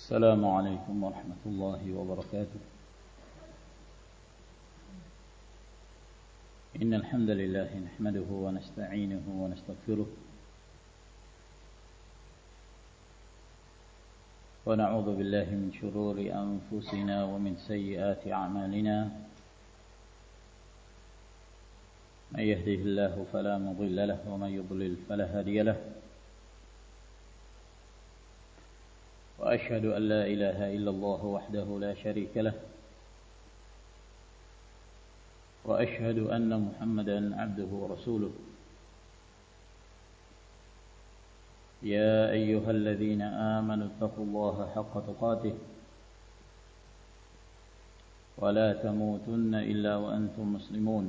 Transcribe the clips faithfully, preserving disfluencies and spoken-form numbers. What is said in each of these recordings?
السلام عليكم ورحمة الله وبركاته. إن الحمد لله نحمده ونستعينه ونستغفره ونعوذ بالله من شرور أنفسنا ومن سيئات أعمالنا. من يهده الله فلا مضل له ومن يضلل فلا هادي له. وأشهد أن لا إله إلا الله وحده لا شريك له. وأشهد أن محمدا عبده ورسوله. يا أيها الذين آمنوا اتقوا الله حق تقاته ولا تموتن إلا وأنتم مسلمون.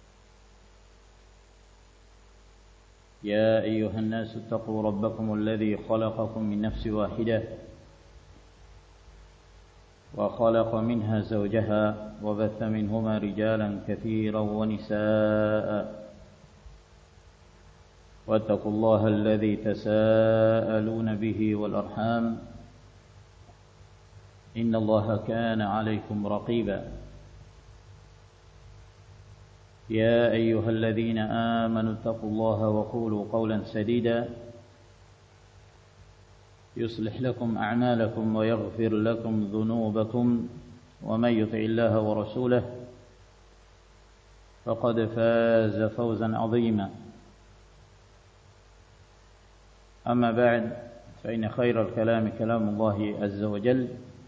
يا أيها الناس اتقوا ربكم الذي خلقكم من نفس واحدة وخلق منها زوجها وبث منهما رجالا كثيرا ونساء واتقوا الله الذي تساءلون به والأرحام إن الله كان عليكم رقيبا. يا أيها الذين آمنوا اتقوا الله وقولوا قولا سديدا يصلح لكم أعمالكم ويغفر لكم ذنوبكم ومن يطع الله ورسوله فقد فاز فوزا عظيما. أما بعد فإن خير الكلام كلام الله عز وجل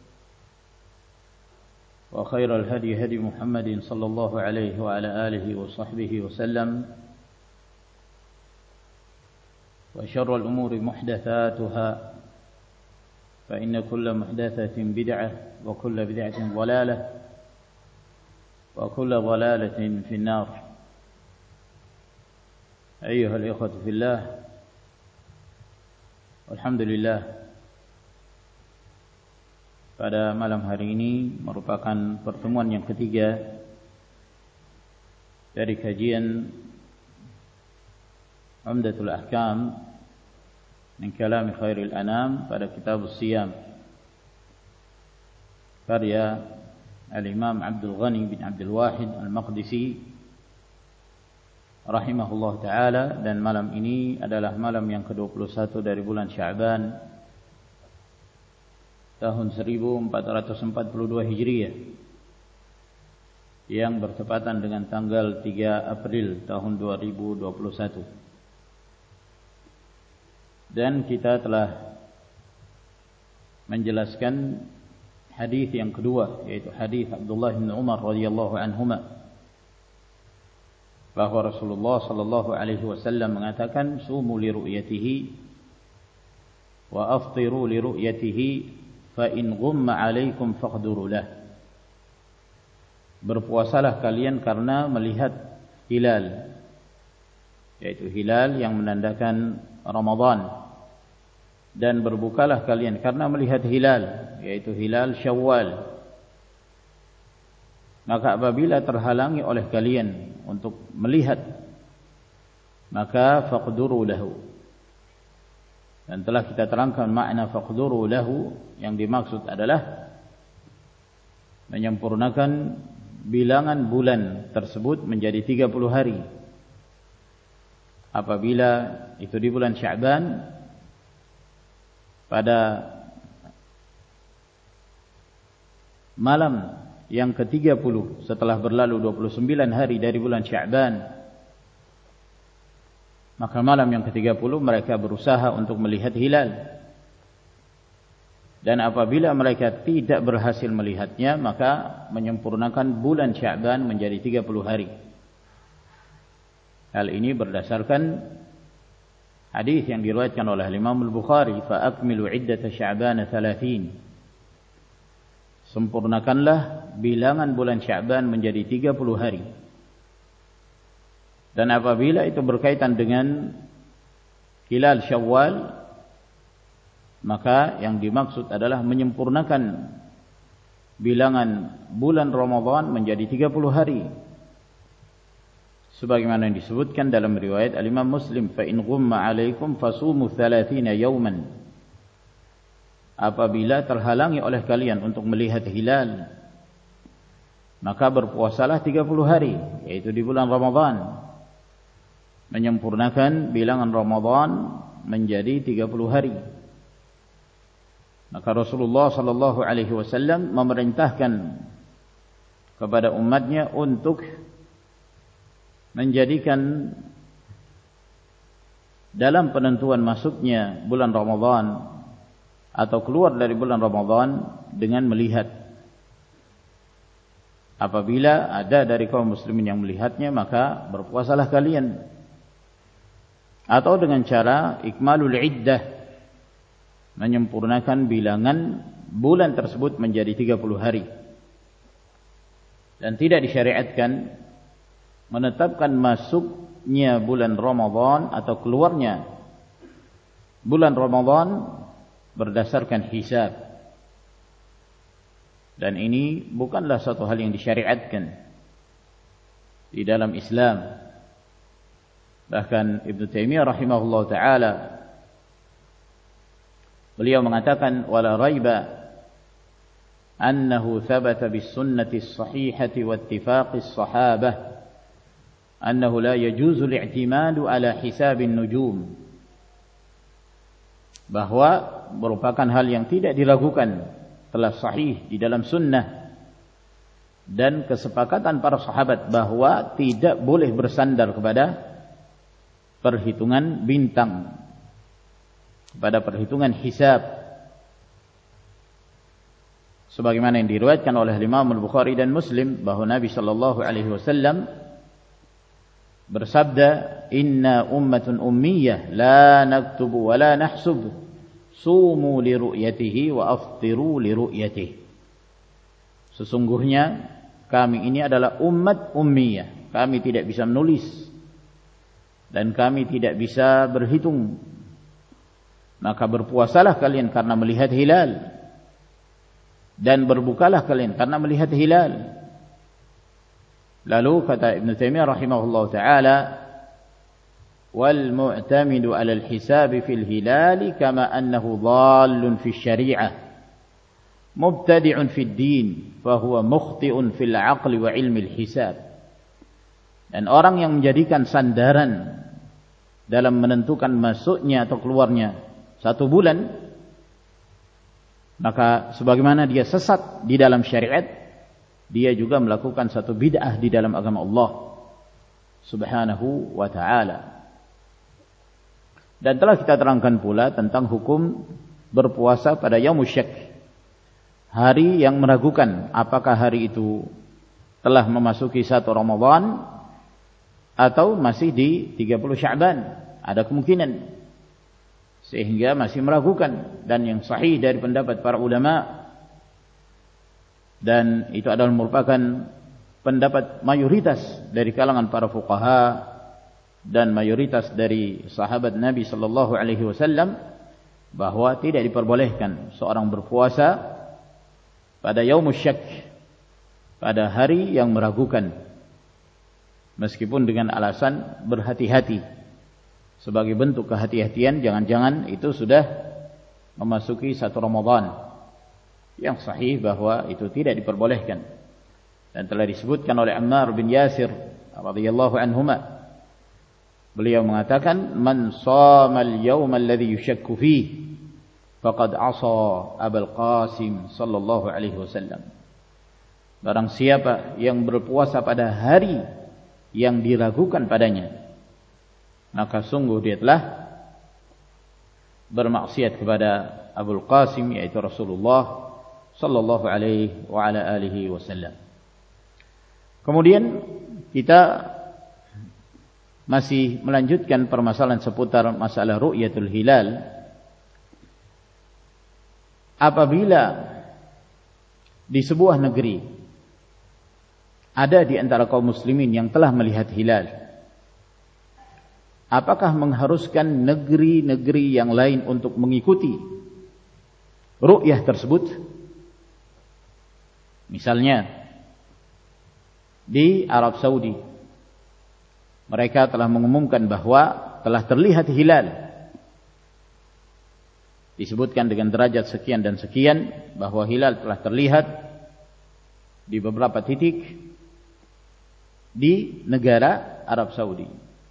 وخير الهدي هدي محمد صلى الله عليه وعلى آله وصحبه وسلم وشر الأمور محدثاتها فإن كل محدثة بدعة وكل بدعة ضلالة وكل ضلالة في النار. أيها الإخوة في الله، alhamdulillah, pada malam hari ini merupakan pertemuan yang ketiga dari kajian Umdatul Ahkam min Kalam Khairil Anam pada kitab Siyam karya Al-Imam Abdul Ghani bin Abdul Wahid Al-Maqdisi rahimahullah ta'ala. Dan malam ini adalah malam yang ke dua puluh satu dari bulan Sya'ban tahun seribu empat ratus empat puluh dua Hijriah yang bertepatan dengan tanggal tiga April tahun dua ribu dua puluh satu. Dan kita telah menjelaskan hadis yang kedua, yaitu hadis Abdullah bin Umar radhiyallahu anhuma, bahwa Rasulullah sallallahu alaihi wasallam mengatakan, sumu li ru'yatihi wa aftiru li ru'yatihi fa in ghumma 'alaikum faqduru lah. Berpuasalah kalian karena melihat hilal, yaitu hilal yang menandakan Ramadan, dan berbukalah kalian karena melihat hilal, yaitu hilal Syawal. Maka apabila terhalangi oleh kalian untuk melihat, maka faqduru lahu. Dan telah kita terangkan makna faqduru lahu, yang dimaksud adalah menyempurnakan bilangan bulan tersebut menjadi tiga puluh hari. Apabila itu di bulan Sya'ban, pada malam yang ke tiga puluh setelah berlalu dua puluh sembilan hari dari bulan Sya'ban, maka malam yang ke tiga puluh mereka berusaha untuk melihat hilal. Dan apabila mereka tidak berhasil melihatnya, maka menyempurnakan bulan Sya'ban menjadi tiga puluh hari. Hal ini berdasarkan hadis yang diriwayatkan oleh Imam Al-Bukhari, fa akmilu iddata Sya'ban thalathin. Sempurnakanlah bilangan bulan Sya'ban menjadi tiga puluh hari. Dan apabila itu berkaitan dengan hilal Syawal, maka yang dimaksud adalah menyempurnakan bilangan bulan Ramadan menjadi tiga puluh hari. Sebagaimana yang disebutkan dalam riwayat Al-Imam Muslim, fa in ghumma 'alaikum fasumu thalathina yawman. apabila terhalangi oleh kalian untuk melihat hilal, maka berpuasalah tiga puluh hari, yaitu di bulan Ramadan, menyempurnakan bilangan Ramadan menjadi tiga puluh hari. Maka Rasulullah sallallahu alaihi wasallam memerintahkan kepada umatnya untuk menjadikan dalam penentuan masuknya bulan Ramadan atau keluar dari bulan Ramadan dengan melihat. Apabila ada dari kaum muslimin yang melihatnya, maka berpuasalah kalian. Atau dengan cara ikmalul iddah, menyempurnakan bilangan bulan tersebut menjadi tiga puluh hari. Dan tidak disyariatkan menetapkan masuknya bulan Ramadan atau keluarnya bulan Ramadan berdasarkan hisab. Dan ini bukanlah satu hal yang disyariatkan di dalam Islam. Bahkan Ibnu Taimiyah rahimahullah ta'ala, beliau mengatakan, wala raiba annahu thabata bis sunnati as-sahihati wa ittifaqi as-sahabah annahu la yajuzu al-i'timadu ala hisabin nujum. Bahwa merupakan hal yang tidak diragukan, telah sahih di dalam sunnah dan kesepakatan para sahabat bahwa tidak boleh bersandar kepada perhitungan bintang, pada perhitungan hisab, sebagaimana yang diriwayatkan oleh Imam Al-Bukhari dan Muslim bahwa Nabi sallallahu alaihi wasallam bersabda, inna ummatun ummiyah la naktubu wa la nahsub sumu li ru'yatihi wa aftiru li ru'yatihi. Sesungguhnya kami ini adalah umat ummiyah, kami tidak bisa menulis dan kami tidak bisa berhitung. Maka berpuasalah kalian karena melihat hilal, dan berbukalah kalian karena melihat hilal. Lalu kata Ibnu Taimiyah rahimahullah ta'ala, wal mu'tamidu 'ala al-hisab fil hilal kama annahu dhallun fi syari'ah mubtadi'un fi ad-din fa huwa mukhti'un fil 'aqli wa 'ilmi al-hisab. Dan orang yang menjadikan sandaran dalam menentukan masuknya atau keluarnya satu bulan, maka sebagaimana dia sesat di dalam syariat, dia juga melakukan satu bid'ah di dalam agama Allah subhanahu wa ta'ala. Dan telah kita terangkan pula tentang hukum berpuasa pada yaumul syak, hari yang meragukan apakah hari itu telah memasuki satu Ramadan atau masih di tiga puluh Sya'ban. Ada kemungkinan, sehingga masih meragukan. Dan yang sahih dari pendapat para ulama, dan itu adalah merupakan pendapat mayoritas dari kalangan para fuqaha dan mayoritas dari sahabat Nabi sallallahu alaihi wasallam, bahwa tidak diperbolehkan seorang berpuasa pada yaumul syak, pada hari yang meragukan, meskipun dengan alasan berhati-hati, sebagai bentuk kehati-hatian, jangan-jangan itu sudah memasuki satu Ramadan. Yang sahih bahwa itu tidak diperbolehkan, dan telah disebutkan oleh Ammar bin Yasir radhiyallahu anhuma, beliau mengatakan, man shamal yawma alladhi yushakku fihi faqad asa Abul Qasim sallallahu alaihi wasallam. Barang siapa yang berpuasa pada hari yang diragukan padanya, maka sungguh dia telah bermaksiat kepada Abul Qasim, yaitu Rasulullah sallallahu alaihi wa ala alihi wasallam. Kemudian kita masih melanjutkan permasalahan seputar masalah ru'yatul hilal. Apabila di sebuah negeri ada di antara kaum muslimin yang telah melihat hilal, apakah mengharuskan negeri-negeri yang lain untuk mengikuti ru'yah tersebut? Misalnya di Arab Saudi, mereka telah mengumumkan bahwa telah terlihat hilal, disebutkan dengan derajat sekian dan sekian, bahwa hilal telah terlihat di beberapa titik di negara Arab Saudi.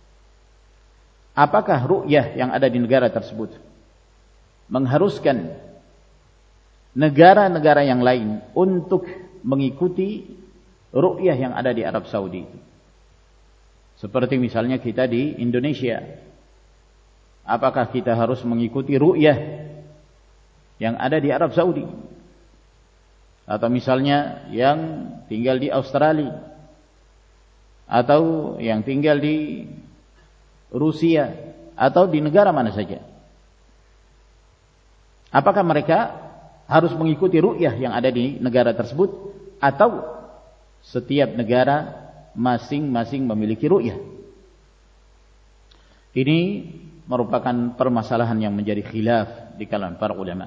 Apakah ru'yah yang ada di negara tersebut mengharuskan negara-negara yang lain untuk mengikuti ru'yah yang ada di Arab Saudi? Seperti misalnya kita di Indonesia, apakah kita harus mengikuti ru'yah yang ada di Arab Saudi? Atau misalnya yang tinggal di Australia, atau yang tinggal di Rusia, atau di negara mana saja, apakah mereka harus mengikuti ru'yah yang ada di negara tersebut, atau setiap negara masing-masing memiliki ru'yah? Ini merupakan permasalahan yang menjadi khilaf di kalangan para ulama.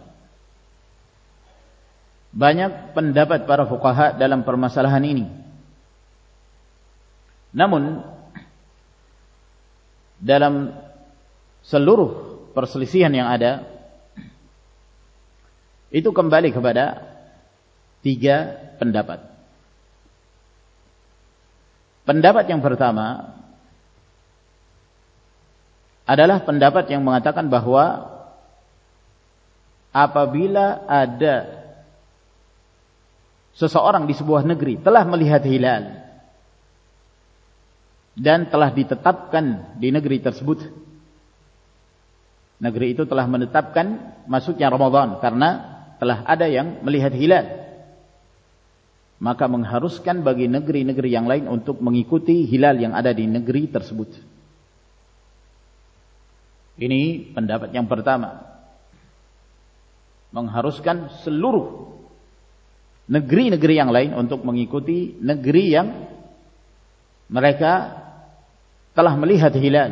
Banyak pendapat para fuqaha dalam permasalahan ini. Namun dalam seluruh perselisihan yang ada, itu kembali kepada tiga pendapat. Pendapat yang pertama adalah pendapat yang mengatakan bahwa apabila ada seseorang di sebuah negeri telah melihat hilal dan telah ditetapkan di negeri tersebut, negeri itu telah menetapkan masuknya Ramadan karena telah ada yang melihat hilal, maka mengharuskan bagi negeri-negeri yang lain untuk mengikuti hilal yang ada di negeri tersebut. Ini pendapat yang pertama, mengharuskan seluruh negeri-negeri yang lain untuk mengikuti negeri yang mereka telah melihat hilal.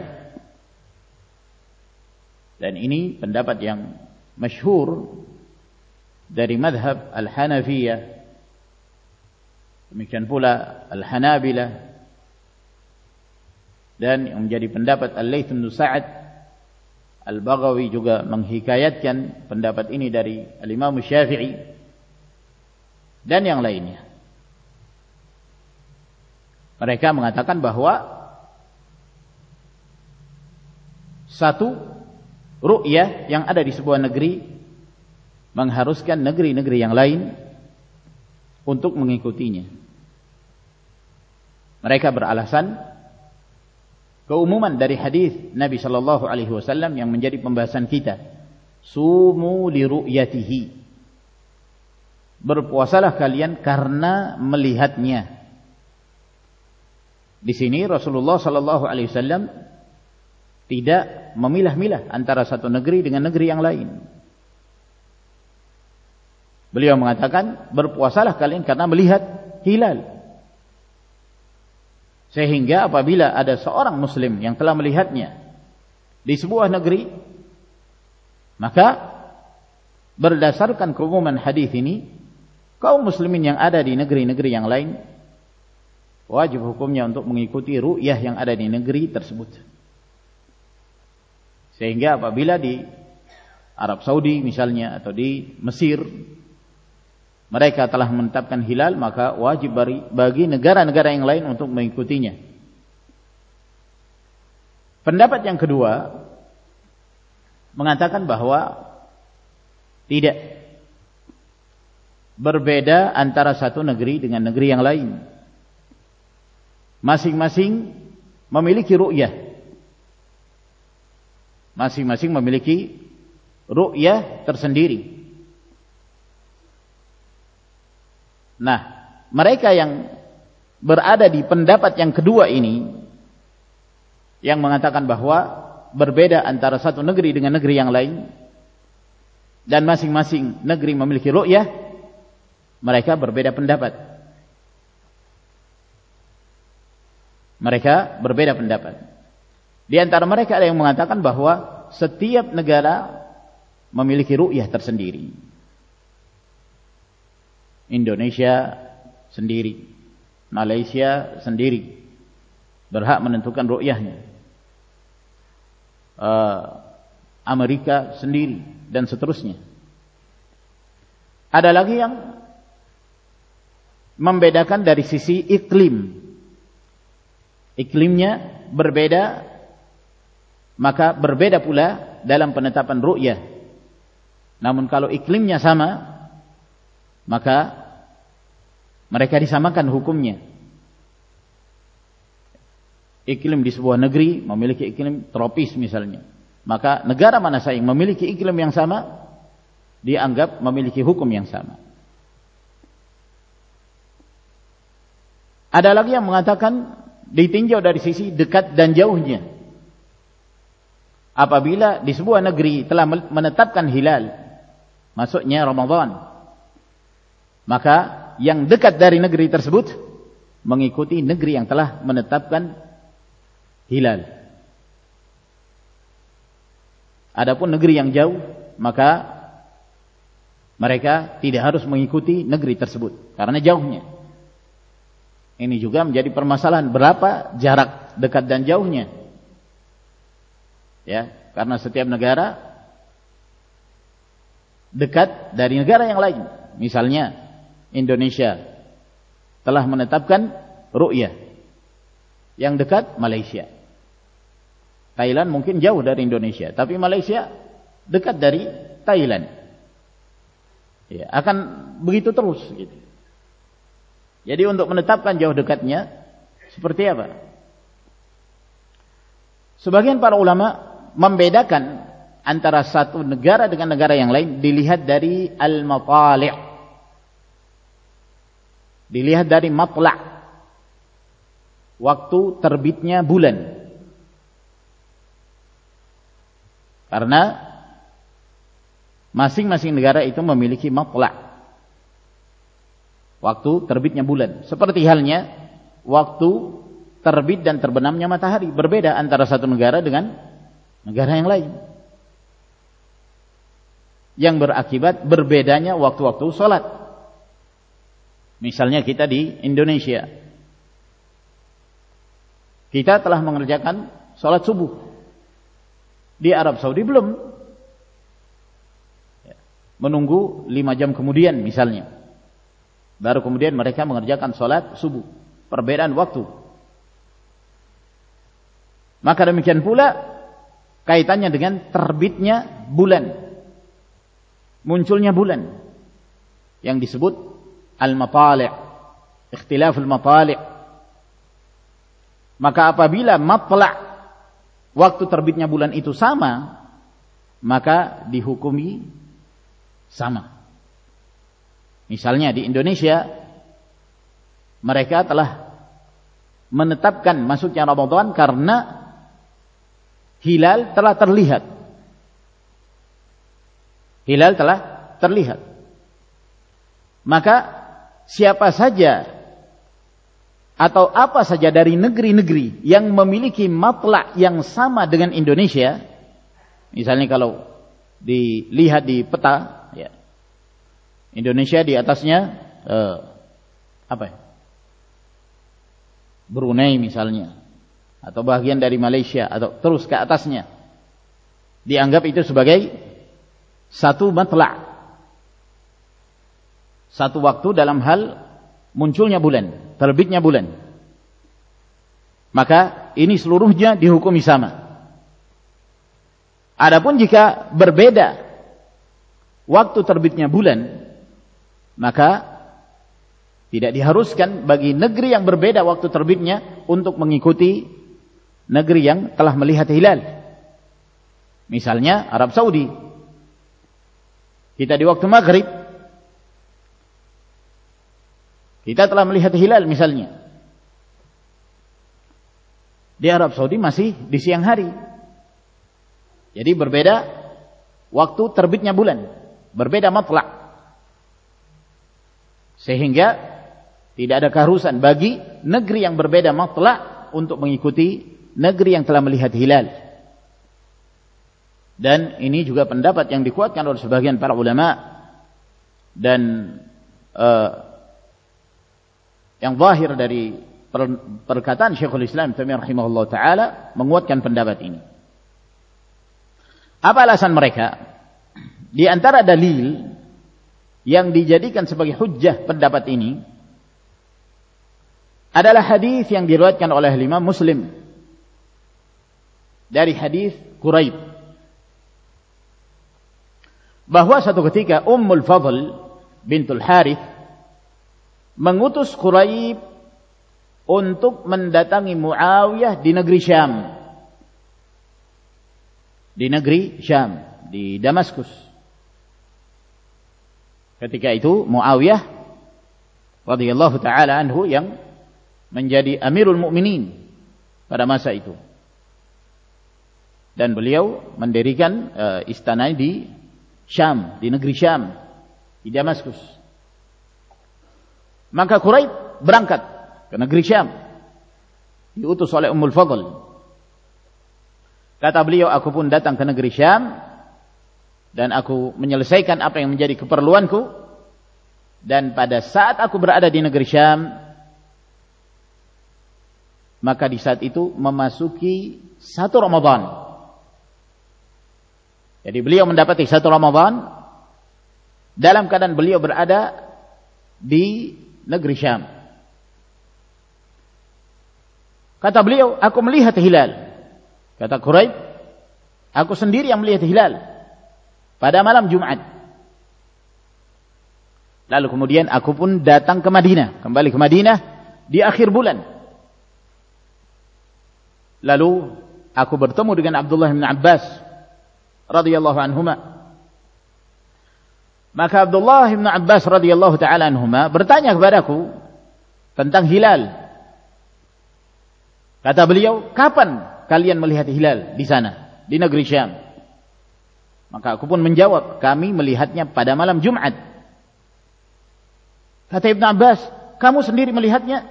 Dan ini pendapat yang masyhur dari madhab Al-Hanafiyah, demikian pula Al-Hanabilah, dan yang menjadi pendapat Al-Laits bin Sa'ad. Al-Baghawi juga menghikayatkan pendapat ini dari Al-Imam Syafi'i dan yang lainnya. Mereka mengatakan bahwa satu ru'yah yang ada di sebuah negeri mengharuskan negeri-negeri yang lain untuk mengikutinya. Mereka beralasan keumuman dari hadis Nabi sallallahu alaihi wasallam yang menjadi pembahasan kita, sumu li ru'yatihi, berpuasalah kalian karena melihatnya. Di sini Rasulullah sallallahu alaihi wasallam tidak memilah-milah antara satu negeri dengan negeri yang lain. Beliau mengatakan berpuasalah kalian karena melihat hilal. Sehingga apabila ada seorang muslim yang telah melihatnya di sebuah negeri, maka berdasarkan keumuman hadis ini, kaum muslimin yang ada di negeri-negeri yang lain wajib hukumnya untuk mengikuti ru'yah yang ada di negeri tersebut. Sehingga apabila di Arab Saudi misalnya atau di Mesir mereka telah menetapkan hilal, maka wajib bagi negara-negara yang lain untuk mengikutinya. Pendapat yang kedua mengatakan bahwa tidak, berbeda antara satu negeri dengan negeri yang lain. Masing-masing memiliki ru'yah. Masing-masing memiliki ru'yah tersendiri. Nah, mereka yang berada di pendapat yang kedua ini, yang mengatakan bahwa berbeda antara satu negeri dengan negeri yang lain, dan masing-masing negeri memiliki ru'yah, mereka berbeda pendapat. Mereka berbeda pendapat. Di antara mereka ada yang mengatakan bahwa setiap negara memiliki ru'yah tersendiri. Indonesia sendiri, Malaysia sendiri berhak menentukan ru'yahnya. Uh, Amerika sendiri dan seterusnya. Ada lagi yang membedakan dari sisi iklim. Iklimnya berbeda, maka berbeda pula dalam penetapan ru'yah. Namun kalau iklimnya sama, maka mereka disamakan hukumnya. Iklim di sebuah negeri memiliki iklim tropis misalnya, maka negara mana saja yang memiliki iklim yang sama dianggap memiliki hukum yang sama. Ada lagi yang mengatakan ditinjau dari sisi dekat dan jauhnya. Apabila di sebuah negeri telah menetapkan hilal, masuknya Ramadan, maka yang dekat dari negeri tersebut mengikuti negeri yang telah menetapkan hilal. Adapun negeri yang jauh, maka mereka tidak harus mengikuti negeri tersebut karena jauhnya. Ini juga menjadi permasalahan, berapa jarak dekat dan jauhnya. Ya, karena setiap negara dekat dari negara yang lain. Misalnya Indonesia telah menetapkan ru'yah. Yang dekat Malaysia. Thailand mungkin jauh dari Indonesia, tapi Malaysia dekat dari Thailand. Ya, akan begitu terus gitu. Jadi untuk menetapkan jauh dekatnya seperti apa? Sebagian para ulama membedakan antara satu negara dengan negara yang lain dilihat dari al-matali'. Dilihat dari matla', waktu terbitnya bulan. Karena masing-masing negara itu memiliki matla', waktu terbitnya bulan. Seperti halnya waktu terbit dan terbenamnya matahari, berbeda antara satu negara dengan negara yang lain, yang berakibat berbedanya waktu-waktu sholat. Misalnya kita di Indonesia, kita telah mengerjakan sholat subuh. Di Arab Saudi belum, menunggu lima jam kemudian misalnya, baru kemudian mereka mengerjakan sholat subuh. Perbedaan waktu. Maka demikian pula kaitannya dengan terbitnya bulan, munculnya bulan, yang disebut al-matali', ikhtilaf al-matali'. Maka apabila matla', waktu terbitnya bulan itu sama, maka dihukumi sama. Misalnya di Indonesia, mereka telah menetapkan masuknya Ramadan karena hilal telah terlihat. Hilal telah terlihat. Maka siapa saja atau apa saja dari negeri-negeri yang memiliki matla' yang sama dengan Indonesia, misalnya kalau dilihat di peta, ya, Indonesia di atasnya eh, apa ya? Brunei misalnya, atau bagian dari Malaysia, atau terus ke atasnya, dianggap itu sebagai satu matla', satu waktu dalam hal munculnya bulan, terbitnya bulan. Maka ini seluruhnya dihukumi sama. Adapun jika berbeda waktu terbitnya bulan, maka tidak diharuskan bagi negeri yang berbeda waktu terbitnya untuk mengikuti negeri yang telah melihat hilal. Misalnya Arab Saudi, kita di waktu maghrib, kita telah melihat hilal misalnya. Di Arab Saudi masih di siang hari. Jadi berbeda waktu terbitnya bulan, berbeda matla'. Sehingga tidak ada keharusan bagi negeri yang berbeda matla' untuk mengikuti negeri yang telah melihat hilal. Dan ini juga pendapat yang dikuatkan oleh sebagian para ulama, dan uh, yang zahir dari perkataan Syekhul Islam Taimiyah rahimahullah ta'ala menguatkan pendapat ini. Apa alasan mereka? Di antara dalil yang dijadikan sebagai hujjah pendapat ini adalah hadis yang diriwayatkan oleh Imam Muslim dari hadis Quraib, bahwa suatu ketika Ummul Fadl bintul Harith mengutus Quraib untuk mendatangi Muawiyah di negeri Syam, di negeri Syam, di Damaskus. Ketika itu Muawiyah radhiyallahu taala anhu yang menjadi Amirul Mukminin pada masa itu, dan beliau mendirikan uh, istana di Syam, di negeri Syam, di Damaskus. Maka Quraib berangkat ke negeri Syam, diutus oleh Ummul Fadl. Kata beliau, aku pun datang ke negeri Syam dan aku menyelesaikan apa yang menjadi keperluanku, dan pada saat aku berada di negeri Syam, maka di saat itu memasuki satu Ramadan. Jadi beliau mendapati satu Ramadan dalam keadaan beliau berada di negeri Syam. Kata beliau, aku melihat hilal. Kata Quraib, aku sendiri yang melihat hilal pada malam Jumat. Lalu kemudian aku pun datang ke Madinah, kembali ke Madinah di akhir bulan. Lalu aku bertemu dengan Abdullah bin Abbas radhiyallahu anhuma. Maka Abdullah bin Abbas radhiyallahu taala anhuma bertanya kepadaku tentang hilal. Kata beliau, kapan kalian melihat hilal di sana, di negeri Syam? Maka aku pun menjawab, kami melihatnya pada malam Jumat. Kata Ibn Abbas, kamu sendiri melihatnya?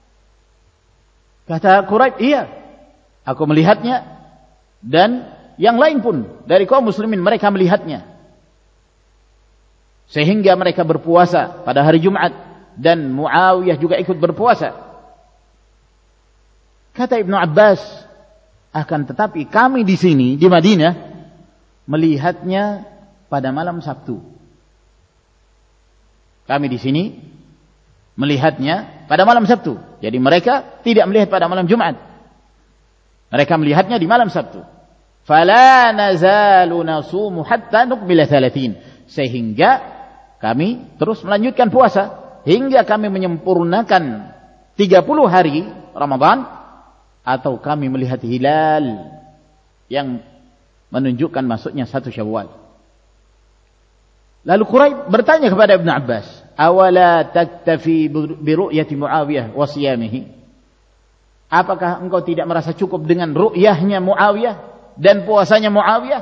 Kata Quraib, iya, aku melihatnya, dan yang lain pun dari kaum muslimin mereka melihatnya. Sehingga mereka berpuasa pada hari Jumat, dan Muawiyah juga ikut berpuasa. Kata Ibnu Abbas, akan tetapi kami di sini di Madinah melihatnya pada malam Sabtu. Kami di sini melihatnya pada malam Sabtu. Jadi mereka tidak melihat pada malam Jumat. Mereka melihatnya di malam Sabtu. Fala nazalu nasumu hatta nuqbila thalathin. Sehingga kami terus melanjutkan puasa hingga kami menyempurnakan tiga puluh hari Ramadan, atau kami melihat hilal yang menunjukkan masuknya satu Syawal. Lalu Quraib bertanya kepada Ibn Abbas, awala taktafi bi ru'yati Muawiyah wa siyamihi? Apakah engkau tidak merasa cukup dengan ru'yahnya Muawiyah dan puasanya Muawiyah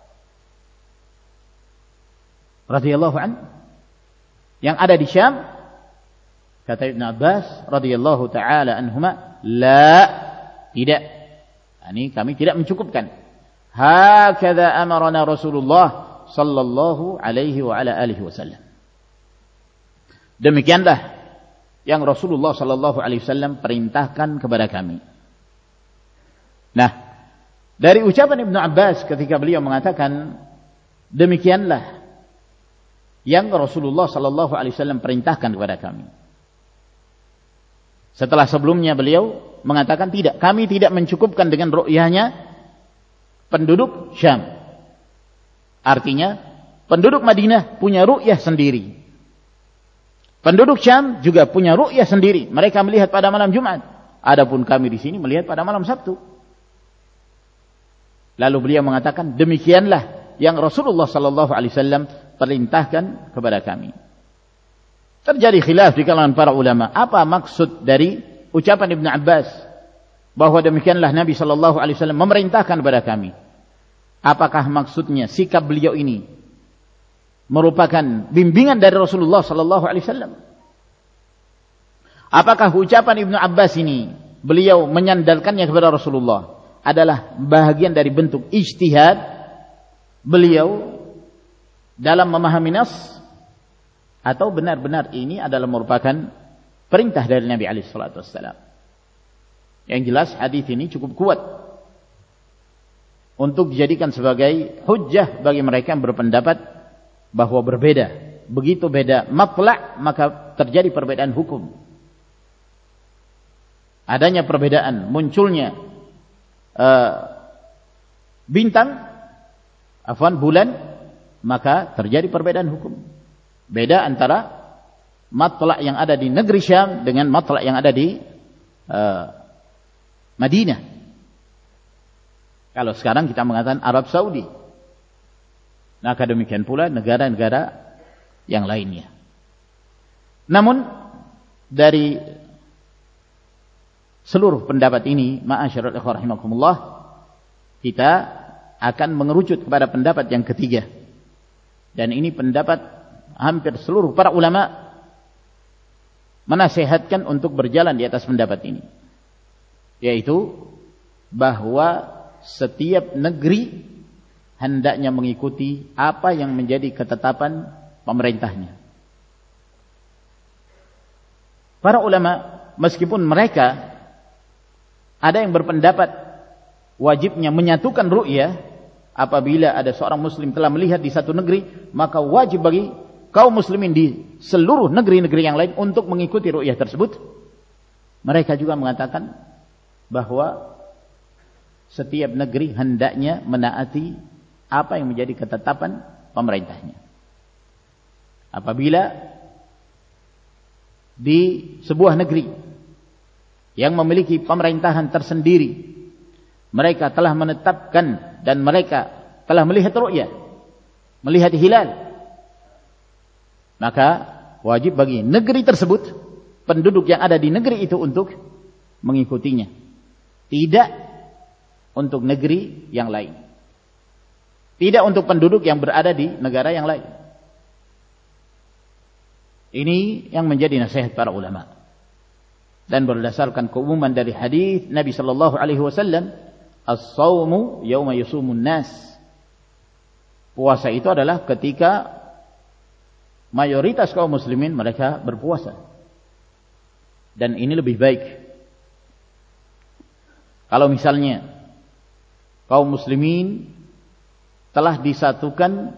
radhiyallahu anhu yang ada di Syam? Kata Ibn Abbas radhiyallahu taala anhuma, la, tidak. Ini kami tidak mencukupkan. Hakadha amarana Rasulullah sallallahu alaihi wa ala alihi wasallam. Demikianlah yang Rasulullah sallallahu alaihi wasallam perintahkan kepada kami. Nah, dari ucapan Ibnu Abbas ketika beliau mengatakan demikianlah yang Rasulullah sallallahu alaihi wasallam perintahkan kepada kami. Setelah sebelumnya beliau mengatakan tidak, kami tidak mencukupkan dengan ru'yahnya penduduk Syam. Artinya penduduk Madinah punya ru'yah sendiri. Penduduk Syam juga punya ru'yah sendiri. Mereka melihat pada malam Jumat. Adapun kami di sini melihat pada malam Sabtu. Lalu beliau mengatakan demikianlah yang Rasulullah sallallahu alaihi wasallam perintahkan kepada kami. Terjadi khilaf di kalangan para ulama. Apa maksud dari ucapan Ibn Abbas bahwa demikianlah Nabi sallallahu alaihi wasallam memerintahkan kepada kami? Apakah maksudnya sikap beliau ini merupakan bimbingan dari Rasulullah sallallahu alaihi wasallam? Apakah ucapan Ibn Abbas ini beliau menyandarkannya kepada Rasulullah adalah bahagian dari bentuk ijtihad beliau dalam memahami nas, atau benar-benar ini adalah merupakan perintah dari Nabi alaihi salatu wassalam? Yang jelas hadis ini cukup kuat untuk dijadikan sebagai hujjah bagi mereka yang berpendapat bahwa berbeda. Begitu beda matla' maka terjadi perbedaan hukum. Adanya perbedaan, munculnya uh, bintang, afwan bulan, maka terjadi perbedaan hukum. Beda antara matla' yang ada di negeri Syam dengan matla' yang ada di uh, Madinah. Kalau sekarang kita mengatakan Arab Saudi. Nah, demikian pula negara-negara yang lainnya. Namun dari seluruh pendapat ini, ma'asyiral ikhwah rahimakumullah, kita akan mengerucut kepada pendapat yang ketiga. Dan ini pendapat hampir seluruh para ulama menasihatkan untuk berjalan di atas pendapat ini, yaitu bahwa setiap negeri hendaknya mengikuti apa yang menjadi ketetapan pemerintahnya. Para ulama meskipun mereka ada yang berpendapat wajibnya menyatukan ru'yah, apabila ada seorang muslim telah melihat di satu negeri, maka wajib bagi kaum muslimin di seluruh negeri-negeri yang lain untuk mengikuti ru'yah tersebut. Mereka juga mengatakan bahwa setiap negeri hendaknya menaati apa yang menjadi ketetapan pemerintahnya. Apabila di sebuah negeri yang memiliki pemerintahan tersendiri, mereka telah menetapkan dan mereka telah melihat ru'yah, melihat hilal, maka wajib bagi negeri tersebut, penduduk yang ada di negeri itu untuk mengikutinya, tidak untuk negeri yang lain, tidak untuk penduduk yang berada di negara yang lain. Ini yang menjadi nasihat para ulama, dan berdasarkan keumuman dari hadis Nabi sallallahu alaihi wasallam, as-shaumu yauma yusumun nas. Puasa itu adalah ketika mayoritas kaum muslimin mereka berpuasa. Dan ini lebih baik. Kalau misalnya kaum muslimin telah disatukan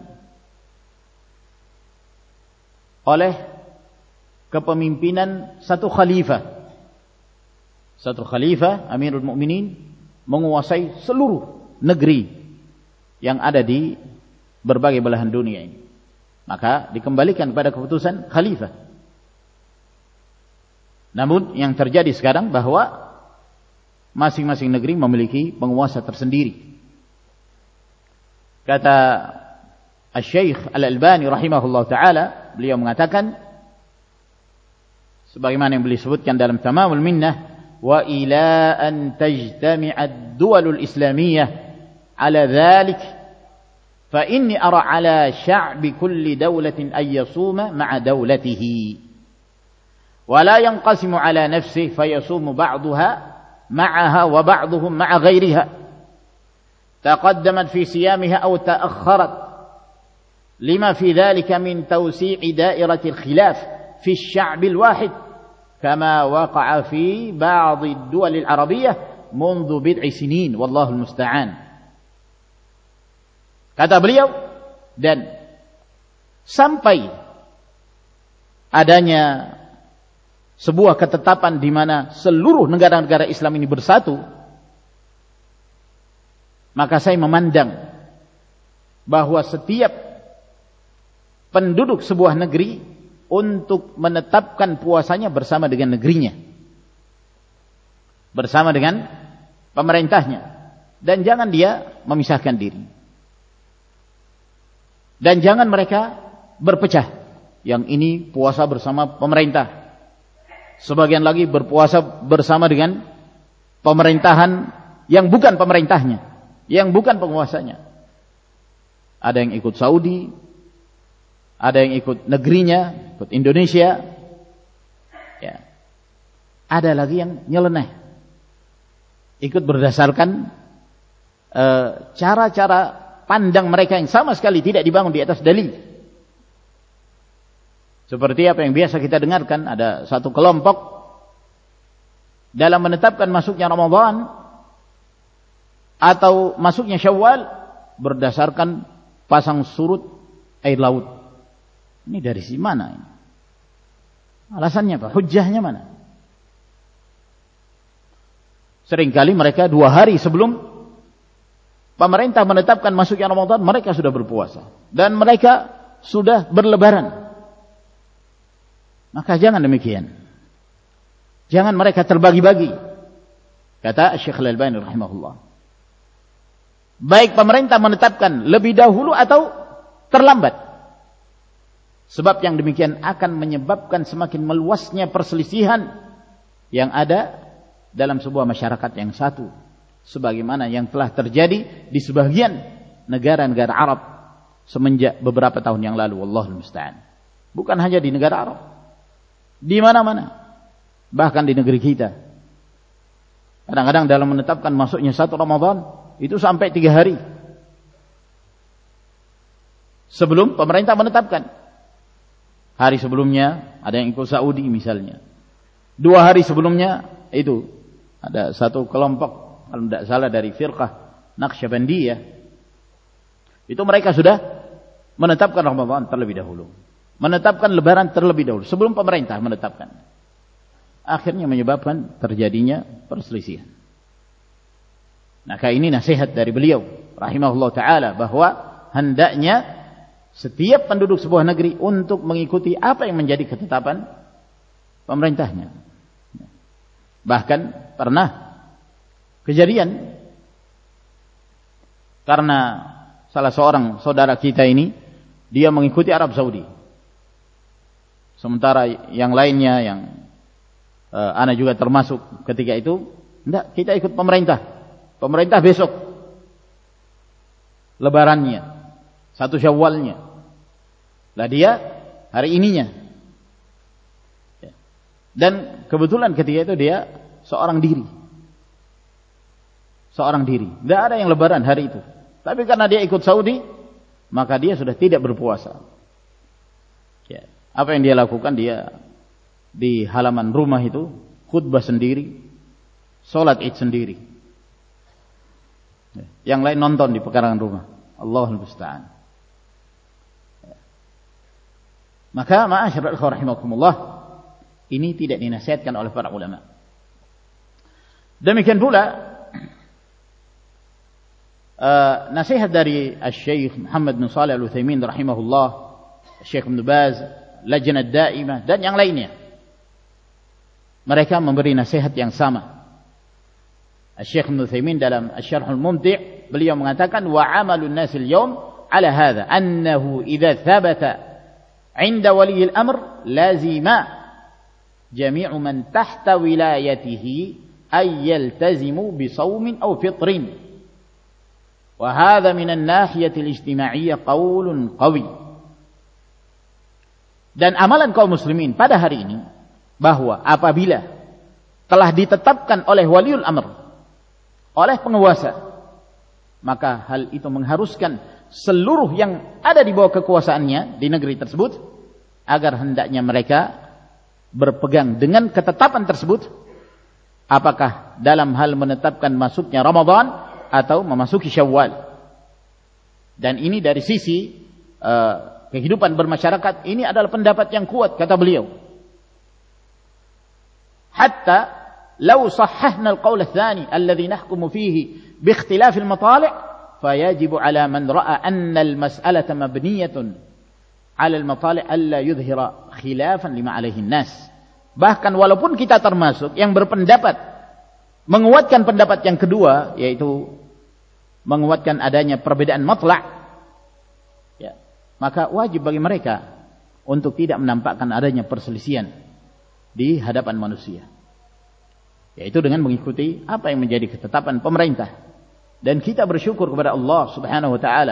oleh kepemimpinan satu khalifah. Satu khalifah, Amirul Mukminin, menguasai seluruh negeri yang ada di berbagai belahan dunia ini, maka dikembalikan kepada keputusan khalifah. Namun yang terjadi sekarang bahwa masing-masing negeri memiliki penguasa tersendiri. Kata Asy-Syaikh Al-Albani rahimahullah ta'ala, beliau mengatakan sebagaimana yang beliau sebutkan dalam Tamamul Minnah, wa ila an tajtami'a ad-duwalul islamiyyah ala dhalik fa inni ara ala sya'bi kulli dawlatin ay yasuma ma'a dawlatihi wa la yanqasimu ala nafsihi fayasumu ba'daha ma'aha wa ba'duhum ma'a ghayriha taqaddamat fi siyamiha aw ta'akhkharat lima fi dhalika min tawsi'i da'irati al-khilaf fi asy-sya'bi al-wahid kama waqa'a fi ba'd ad-duwal al-arabiyyah mundu bid'i sinin wallahu al-musta'an. Kata beliau, dan sampai adanya sebuah ketetapan di mana seluruh negara-negara Islam ini bersatu, maka saya memandang bahwa setiap penduduk sebuah negeri untuk menetapkan puasanya bersama dengan negerinya, bersama dengan pemerintahnya, dan jangan dia memisahkan diri, dan jangan mereka berpecah. Yang ini puasa bersama pemerintah, sebagian lagi berpuasa bersama dengan pemerintahan yang bukan pemerintahnya, yang bukan penguasanya. Ada yang ikut Saudi, ada yang ikut negerinya, ikut Indonesia, ya. Ada lagi yang nyeleneh, ikut berdasarkan uh, cara-cara pandang mereka yang sama sekali tidak dibangun di atas dalil. Seperti apa yang biasa kita dengarkan, ada satu kelompok dalam menetapkan masuknya Ramadan, atau masuknya Syawal berdasarkan pasang surut air laut. Ini dari si mana ini? Alasannya apa? Hujjahnya mana? Seringkali mereka dua hari sebelum pemerintah menetapkan masuknya Ramadan, mereka sudah berpuasa dan mereka sudah berlebaran. Maka jangan demikian. Jangan mereka terbagi-bagi. Kata Syekh Al-Albani rahimahullah. Baik pemerintah menetapkan lebih dahulu atau terlambat. Sebab yang demikian akan menyebabkan semakin meluasnya perselisihan yang ada dalam sebuah masyarakat yang satu. Sebagaimana yang telah terjadi di sebagian negara-negara Arab semenjak beberapa tahun yang lalu. Wallahul musta'an. Bukan hanya di negara Arab. Di mana-mana. Bahkan di negeri kita. Kadang-kadang dalam menetapkan masuknya satu Ramadan, itu sampai tiga hari. Sebelum pemerintah menetapkan. Hari sebelumnya, ada yang ikut Saudi misalnya. Dua hari sebelumnya, itu. Ada satu kelompok, kalau tidak salah dari firqah Naqsyabandiyah. Itu mereka sudah menetapkan Ramadan terlebih dahulu. Menetapkan lebaran terlebih dahulu sebelum pemerintah menetapkan. Akhirnya menyebabkan terjadinya perselisihan. Maka ini nasihat dari beliau rahimahullah taala bahwa hendaknya setiap penduduk sebuah negeri untuk mengikuti apa yang menjadi ketetapan pemerintahnya. Bahkan pernah kejadian karena salah seorang saudara kita ini dia mengikuti Arab Saudi. Sementara yang lainnya yang uh, ana juga termasuk ketika itu, enggak, kita ikut pemerintah. Pemerintah besok lebarannya, satu Syawalnya. Lah dia hari ininya. Dan kebetulan ketika itu dia seorang diri. Seorang diri. Tidak ada yang lebaran hari itu. Tapi karena dia ikut Saudi, maka dia sudah tidak berpuasa. Ya. Apa yang dia lakukan? Dia di halaman rumah itu khutbah sendiri, sholat Id sendiri. Yang lain nonton di pekarangan rumah. Allahul musta'an. Maka ma'asyiral ikhwah rahimakumullah, ini tidak dinasihatkan oleh para ulama. Demikian pula uh, nasihat dari Asy-Syaikh Muhammad bin Shalih Al-Utsaimin rahimahullah, Syekh Ibnu Baz, Lajnah Daimah dan yang lainnya. Mereka memberi nasihat yang sama. Syekh Ibnu Utsaimin dalam Asy-Syarh Al-Mumti' beliau mengatakan wa 'amalun nasil yawm 'ala hadha annahu idza thabata 'inda wali al-amr lazima jami'u man tahta wilayatihi ay yaltazimu bi shaumin aw fitrin. Wa hadha min an-nahiyati al-ijtima'iyyah qaulun qawi. Dan amalan kaum muslimin pada hari ini bahwa apabila telah ditetapkan oleh waliul amr, oleh penguasa, maka hal itu mengharuskan seluruh yang ada di bawah kekuasaannya di negeri tersebut agar hendaknya mereka berpegang dengan ketetapan tersebut, apakah dalam hal menetapkan masuknya Ramadan atau memasuki Syawal. Dan ini dari sisi uh, kehidupan bermasyarakat, ini adalah pendapat yang kuat, kata beliau. Hatta law sahhahna al-qawl ats-tsani alladhi nahkumu fihi bi ikhtilaf al-matali' fayajibu 'ala man ra'a anna al-mas'alata mabniyatun 'ala al-matali' alla yudhhira khilafan lima 'alaihi an-nas. Bahkan walaupun kita termasuk yang berpendapat menguatkan pendapat yang kedua, yaitu menguatkan adanya perbedaan matlak, ya, maka wajib bagi mereka untuk tidak menampakkan adanya perselisihan di hadapan manusia, yaitu dengan mengikuti apa yang menjadi ketetapan pemerintah. Dan kita bersyukur kepada Allah Subhanahu wa taala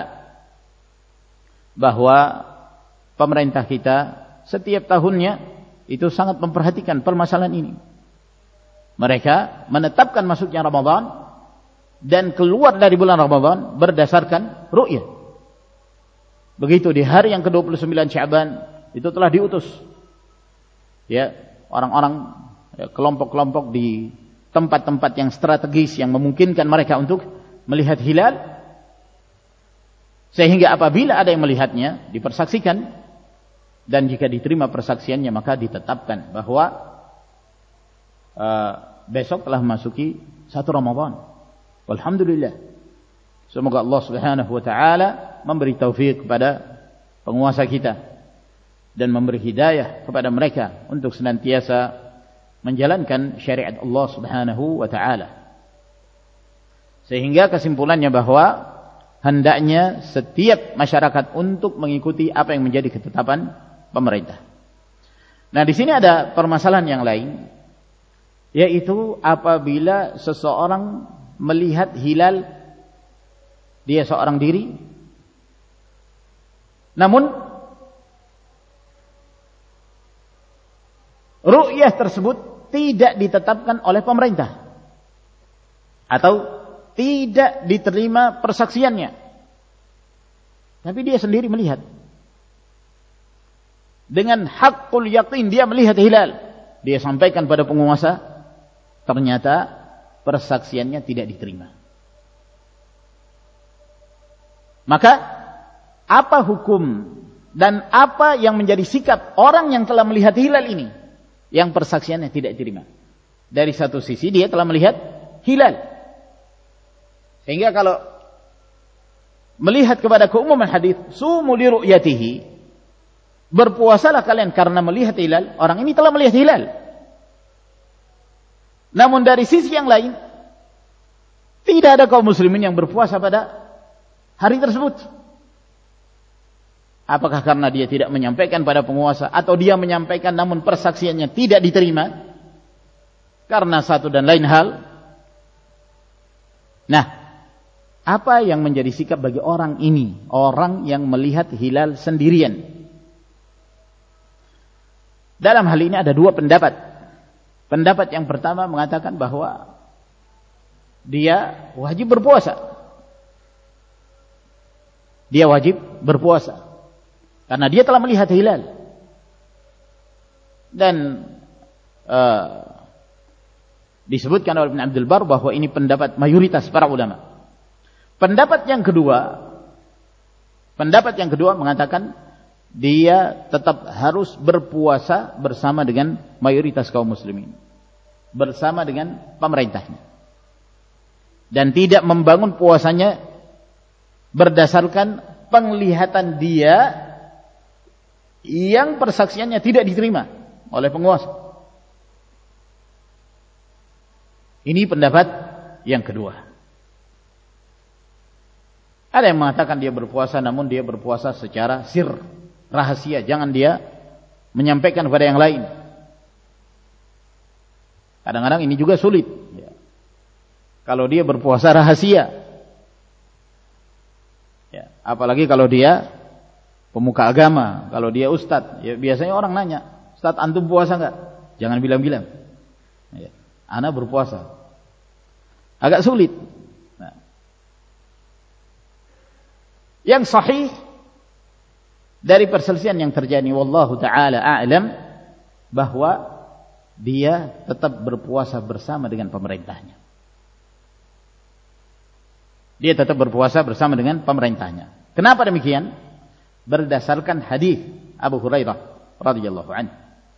bahwa pemerintah kita setiap tahunnya itu sangat memperhatikan permasalahan ini. Mereka menetapkan masuknya Ramadan dan keluar dari bulan Ramadan berdasarkan ru'yah. Begitu di hari yang ke dua puluh sembilan Sya'ban itu telah diutus, ya, orang-orang, ya, kelompok-kelompok di tempat-tempat yang strategis yang memungkinkan mereka untuk melihat hilal, sehingga apabila ada yang melihatnya dipersaksikan, dan jika diterima persaksiannya maka ditetapkan bahwa uh, besok telah memasuki satu Ramadan. Alhamdulillah. Semoga Allah Subhanahu wa taala memberi taufik kepada penguasa kita dan memberi hidayah kepada mereka untuk senantiasa menjalankan syariat Allah Subhanahu wa taala. Sehingga kesimpulannya bahwa hendaknya setiap masyarakat untuk mengikuti apa yang menjadi ketetapan pemerintah. Nah, di sini ada permasalahan yang lain, yaitu apabila seseorang melihat hilal, dia seorang diri, namun ru'yah tersebut tidak ditetapkan oleh pemerintah atau tidak diterima persaksiannya, tapi dia sendiri melihat dengan haqqul yaqin, dia melihat hilal, dia sampaikan pada penguasa, ternyata persaksiannya tidak diterima. Maka apa hukum dan apa yang menjadi sikap orang yang telah melihat hilal ini yang persaksiannya tidak diterima? Dari satu sisi dia telah melihat hilal, sehingga kalau melihat kepada keumuman hadis sumu li ru'yatihi, berpuasalah kalian karena melihat hilal, orang ini telah melihat hilal. Namun dari sisi yang lain tidak ada kaum muslimin yang berpuasa pada hari tersebut. Apakah karena dia tidak menyampaikan pada penguasa, atau dia menyampaikan namun persaksiannya tidak diterima karena satu dan lain hal? Nah, apa yang menjadi sikap bagi orang ini, orang yang melihat hilal sendirian? Dalam hal ini ada dua pendapat. Pendapat yang pertama mengatakan bahwa dia wajib berpuasa. Dia wajib berpuasa karena dia telah melihat hilal. Dan uh, disebutkan oleh Ibn Abdul Bar bahwa ini pendapat mayoritas para ulama. Pendapat yang kedua, pendapat yang kedua mengatakan dia tetap harus berpuasa bersama dengan mayoritas kaum muslimin, bersama dengan pemerintahnya, dan tidak membangun puasanya berdasarkan penglihatan dia yang persaksiannya tidak diterima oleh penguasa. Ini pendapat yang kedua. Ada yang mengatakan dia berpuasa, namun dia berpuasa secara sir, rahasia, jangan dia menyampaikan kepada yang lain. Kadang-kadang ini juga sulit ya. Kalau dia berpuasa rahasia ya, apalagi kalau dia pemuka agama, kalau dia ustadz, ya biasanya orang nanya, "Ustadz, antum puasa enggak?" Jangan bilang-bilang ya, ana berpuasa. Agak sulit. Nah, yang sahih dari perselisihan yang terjadi, wallahu taala a'lam, bahwa dia tetap berpuasa bersama dengan pemerintahnya. Dia tetap berpuasa bersama dengan pemerintahnya. Kenapa demikian? Berdasarkan hadis Abu Hurairah radhiyallahu anhu,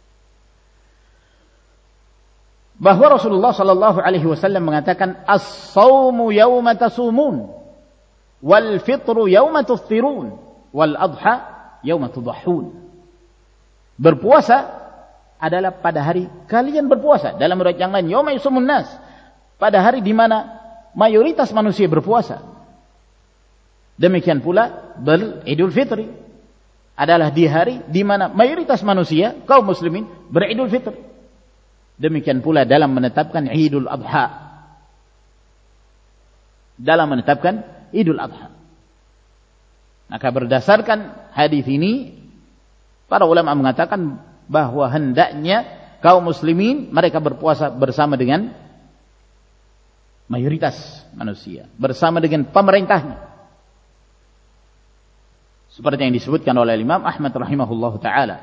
bahwa Rasulullah sallallahu alaihi wasallam mengatakan, "As-shaumu yauma tasumun, wal fitru yauma tuftirun, wal adha yauma tudahhun." Berpuasa adalah pada hari kalian berpuasa. Dalam riwayat yang lain, yauma yusumun nas, pada hari di mana mayoritas manusia berpuasa. Demikian pula beridul fitri adalah di hari di mana mayoritas manusia kaum muslimin beridul fitri. Demikian pula dalam menetapkan Idul Adha, dalam menetapkan Idul Adha. Maka berdasarkan hadis ini, para ulama mengatakan bahwa hendaknya kaum muslimin mereka berpuasa bersama dengan mayoritas manusia, bersama dengan pemerintahnya, seperti yang disebutkan oleh Imam Ahmad rahimahullahu taala.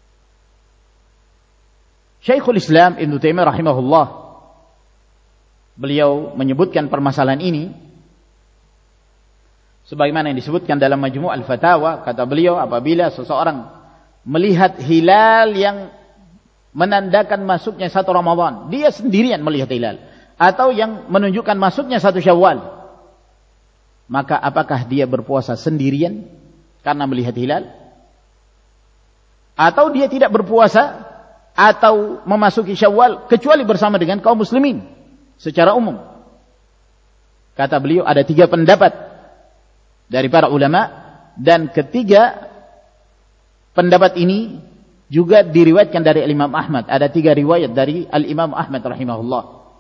Syekhul Islam Ibnu Taimiyah rahimahullah beliau menyebutkan permasalahan ini sebagaimana yang disebutkan dalam Majmu' al-Fatawa. Kata beliau, apabila seseorang melihat hilal yang menandakan masuknya satu Ramadan, dia sendirian melihat hilal, atau yang menunjukkan masuknya satu Syawal, maka apakah dia berpuasa sendirian karena melihat hilal, atau dia tidak berpuasa atau memasuki Syawal kecuali bersama dengan kaum muslimin secara umum? Kata beliau, ada tiga pendapat dari para ulama, dan ketiga pendapat ini juga diriwayatkan dari Imam Ahmad. Ada tiga riwayat dari Al-Imam Ahmad rahimahullah.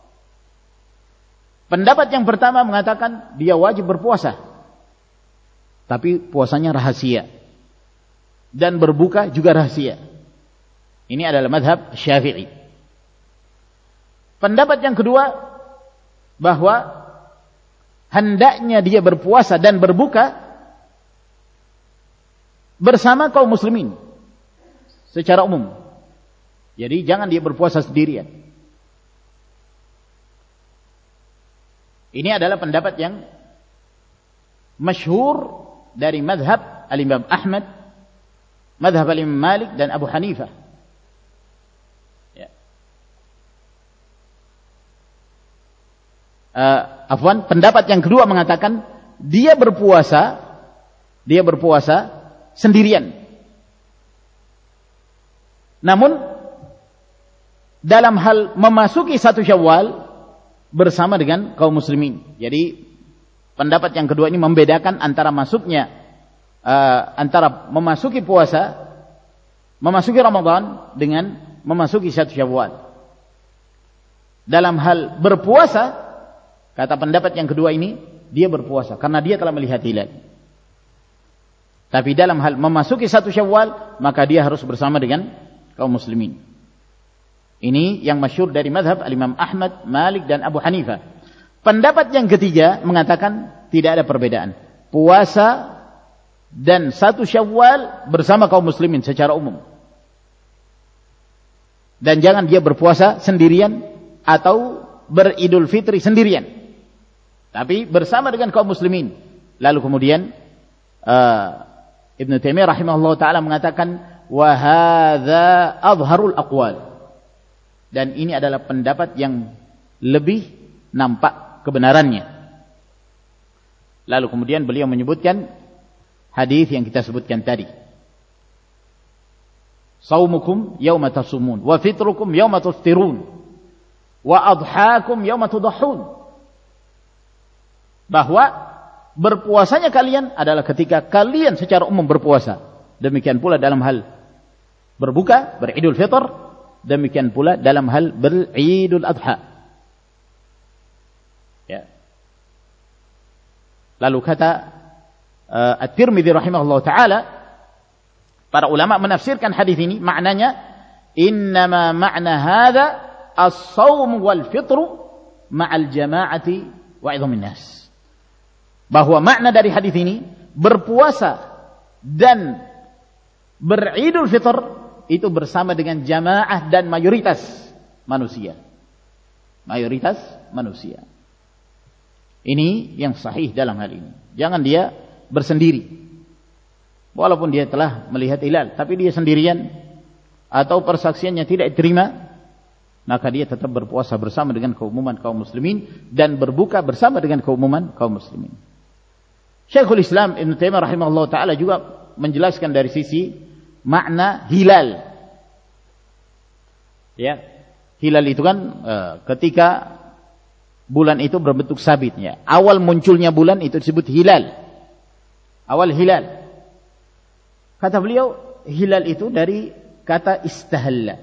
Pendapat yang pertama mengatakan dia wajib berpuasa, tapi puasanya rahasia, dan berbuka juga rahasia. Ini adalah mazhab Syafi'i. Pendapat yang kedua, bahwa hendaknya dia berpuasa dan berbuka bersama kaum muslimin secara umum. Jadi jangan dia berpuasa sendirian. Ini adalah pendapat yang masyhur dari mazhab Al-Imam Ahmad, mazhab Al-Imam Malik dan Abu Hanifah. Ya. Uh, afwan, pendapat yang kedua mengatakan dia berpuasa, dia berpuasa sendirian. Namun dalam hal memasuki satu Syawal bersama dengan kaum muslimin. Jadi pendapat yang kedua ini membedakan antara masuknya uh, antara memasuki puasa, memasuki Ramadan dengan memasuki satu Syawal. Dalam hal berpuasa, kata pendapat yang kedua ini, dia berpuasa karena dia telah melihat hilal. Tapi dalam hal memasuki satu Syawal, maka dia harus bersama dengan kaum muslimin. Ini yang masyhur dari mazhab Al-Imam Ahmad, Malik dan Abu Hanifah. Pendapat yang ketiga mengatakan tidak ada perbedaan. Puasa dan satu Syawal bersama kaum muslimin secara umum. Dan jangan dia berpuasa sendirian atau beridul fitri sendirian, tapi bersama dengan kaum muslimin. Lalu kemudian uh, Ibn Taimiyah rahimahullah ta'ala mengatakan, wa hadza adharul aqwal, dan ini adalah pendapat yang lebih nampak kebenarannya. Lalu kemudian beliau menyebutkan hadis yang kita sebutkan tadi, saumukum yauma tasumun, wa fitrukum yauma tuftirun, wa adhaakum yauma tudahhun. Bahwa berpuasanya kalian adalah ketika kalian secara umum berpuasa. Demikian pula dalam hal berbuka, beridul fitr, demikian pula dalam hal beridul adha. Ya. Lalu kata uh, At-Tirmidzi rahimahullah ta'ala, para ulama menafsirkan hadis ini, maknanya innama ma'na hadza as-shaum wal fitru ma'al jama'ati wa idhamin nas. Bahwa makna dari hadis ini, berpuasa dan beridul fitr itu bersama dengan jamaah dan mayoritas manusia. Mayoritas manusia. Ini yang sahih dalam hal ini. Jangan dia bersendiri. Walaupun dia telah melihat hilal, tapi dia sendirian atau persaksiannya tidak diterima, maka dia tetap berpuasa bersama dengan keumuman kaum muslimin dan berbuka bersama dengan keumuman kaum muslimin. Syekhul Islam Ibn Taimiyah rahimahullah ta'ala juga menjelaskan dari sisi makna hilal. Ya, hilal itu kan uh, ketika bulan itu berbentuk sabit, ya. Awal munculnya bulan itu disebut hilal. Awal hilal. Kata beliau, hilal itu dari kata istahalla.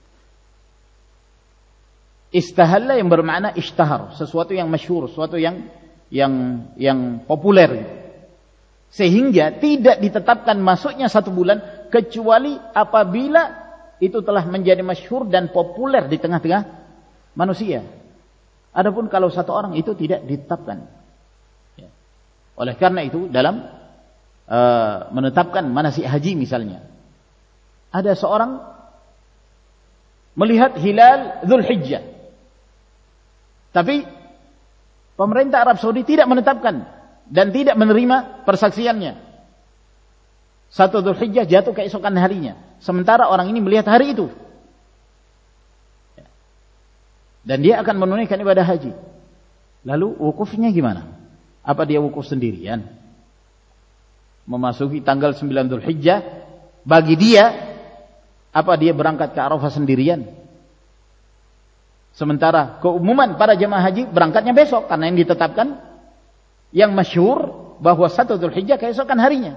Istahalla yang bermakna ishtahar, sesuatu yang masyhur, sesuatu yang yang yang populer, sehingga tidak ditetapkan masuknya satu bulan kecuali apabila itu telah menjadi masyhur dan populer di tengah-tengah manusia. Adapun kalau satu orang itu tidak ditetapkan. Ya. Oleh karena itu dalam uh, menetapkan manasik haji misalnya, ada seorang melihat hilal Dzulhijjah, tapi Pemerintah Arab Saudi tidak menetapkan dan tidak menerima persaksiannya. Satu Dzulhijjah jatuh keesokan harinya. Sementara orang ini melihat hari itu. Dan dia akan menunaikan ibadah haji. Lalu wukufnya gimana? Apa dia wukuf sendirian? Memasuki tanggal sembilan Dzulhijjah, bagi dia, apa dia berangkat ke Arafah sendirian? Sementara keumuman para jemaah haji berangkatnya besok, karena yang ditetapkan, yang masyhur bahwa satu Dzulhijjah keesokan harinya.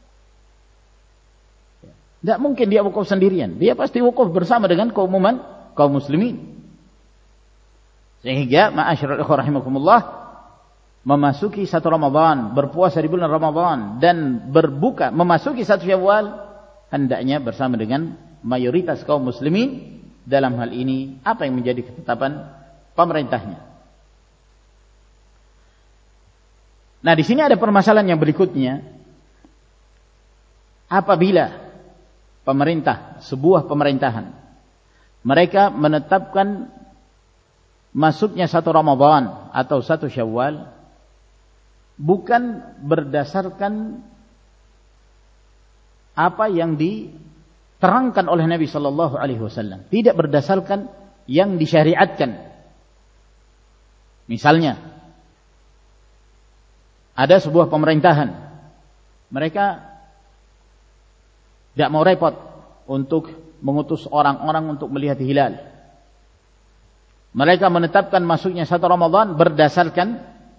Tidak mungkin dia wukuf sendirian. Dia pasti wukuf bersama dengan keumuman kaum muslimin. Sehingga ma'asyiral ikhwah rahimakumullah, memasuki satu Ramadan, berpuasa di bulan Ramadan dan berbuka memasuki satu Syawal, hendaknya bersama dengan mayoritas kaum muslimin. Dalam hal ini apa yang menjadi ketetapan pemerintahnya. Nah, di sini ada permasalahan yang berikutnya. Apabila pemerintah, sebuah pemerintahan, mereka menetapkan masuknya satu Ramadan atau satu Syawal bukan berdasarkan apa yang diterangkan oleh Nabi sallallahu alaihi wasallam, tidak berdasarkan yang disyariatkan. Misalnya, ada sebuah pemerintahan, mereka tidak mau repot untuk mengutus orang-orang untuk melihat hilal. Mereka menetapkan masuknya satu Ramadan berdasarkan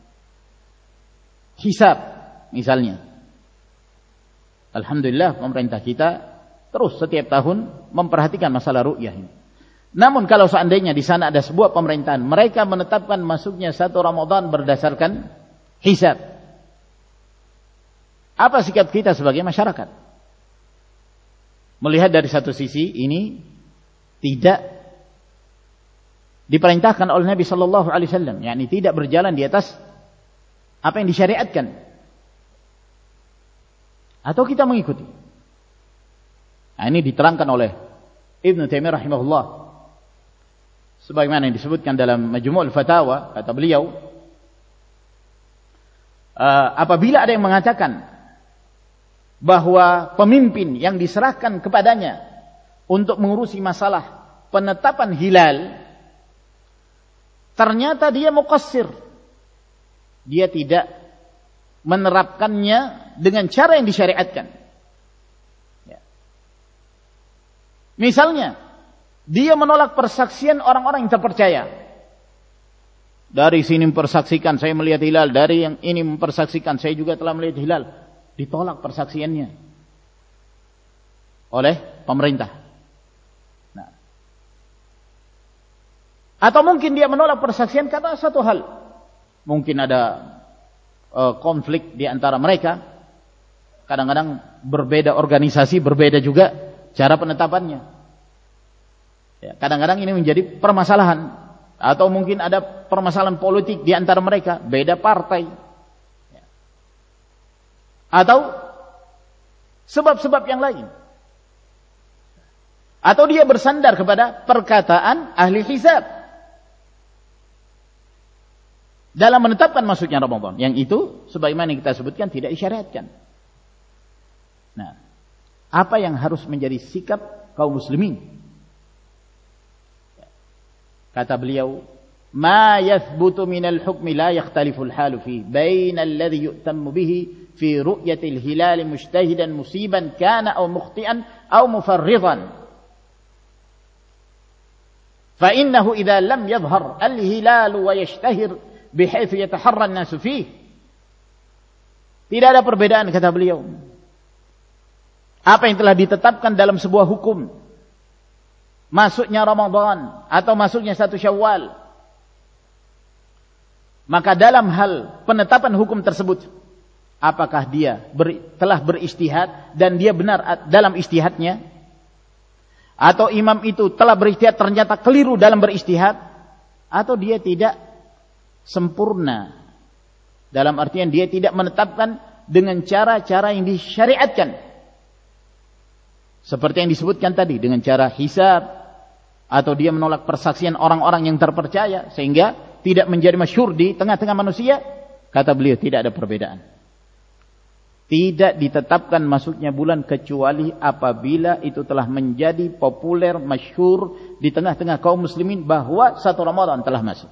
hisab, misalnya. Alhamdulillah pemerintah kita terus setiap tahun memperhatikan masalah ru'yah ini. Namun kalau seandainya di sana ada sebuah pemerintahan, mereka menetapkan masuknya satu Ramadan berdasarkan hisab. Apa sikap kita sebagai masyarakat? Melihat dari satu sisi ini tidak diperintahkan oleh Nabi sallallahu alaihi wasallam, yakni tidak berjalan di atas apa yang disyariatkan. Atau kita mengikuti. Nah, ini diterangkan oleh Ibnu Taimiyah rahimahullah. Sebagaimana yang disebutkan dalam Majmu'ul Fatawa, kata beliau, uh, apabila ada yang mengatakan bahwa pemimpin yang diserahkan kepadanya untuk mengurusi masalah penetapan hilal, ternyata dia muqassir, dia tidak menerapkannya dengan cara yang disyariatkan. Ya. Misalnya, dia menolak persaksian orang-orang yang terpercaya. Dari sini mempersaksikan saya melihat hilal, dari yang ini mempersaksikan saya juga telah melihat hilal. Ditolak persaksiannya oleh pemerintah. Nah. Atau mungkin dia menolak persaksian karena satu hal. Mungkin ada uh, konflik di antara mereka. Kadang-kadang berbeda organisasi, berbeda juga cara penetapannya. Ya, kadang-kadang ini menjadi permasalahan. Atau mungkin ada permasalahan politik di antara mereka, beda partai. Atau sebab-sebab yang lain. Atau dia bersandar kepada perkataan ahli hisab dalam menetapkan masuknya Ramadan. Yang itu sebagaimana yang kita sebutkan tidak disyariatkan. Nah, apa yang harus menjadi sikap kaum muslimin? Kata beliau, ma yathbutu minal hukmi la yakhtaliful halu fi baina alladhi yu'tammu bihi fi ru'yatil hilal mujtahidan musiban kana aw mukhti'an aw mufarridan fa innahu idza lam yadhhar al hilal wa yashtahir bihaythu yataharra an-nas fihi. Tidak ada perbedaan, kata beliau, apa yang telah ditetapkan dalam sebuah hukum, masuknya Ramadan atau masuknya satu Syawal, maka dalam hal penetapan hukum tersebut, apakah dia ber, telah beristihad dan dia benar dalam istihadnya, atau imam itu telah beristihad ternyata keliru dalam beristihad, atau dia tidak sempurna dalam artian dia tidak menetapkan dengan cara-cara yang disyariatkan, seperti yang disebutkan tadi, dengan cara hisab, atau dia menolak persaksian orang-orang yang terpercaya sehingga tidak menjadi masyhur di tengah-tengah manusia? Kata beliau, tidak ada perbedaan. Tidak ditetapkan masuknya bulan kecuali apabila itu telah menjadi populer, masyhur di tengah-tengah kaum muslimin bahwa satu Ramadan telah masuk.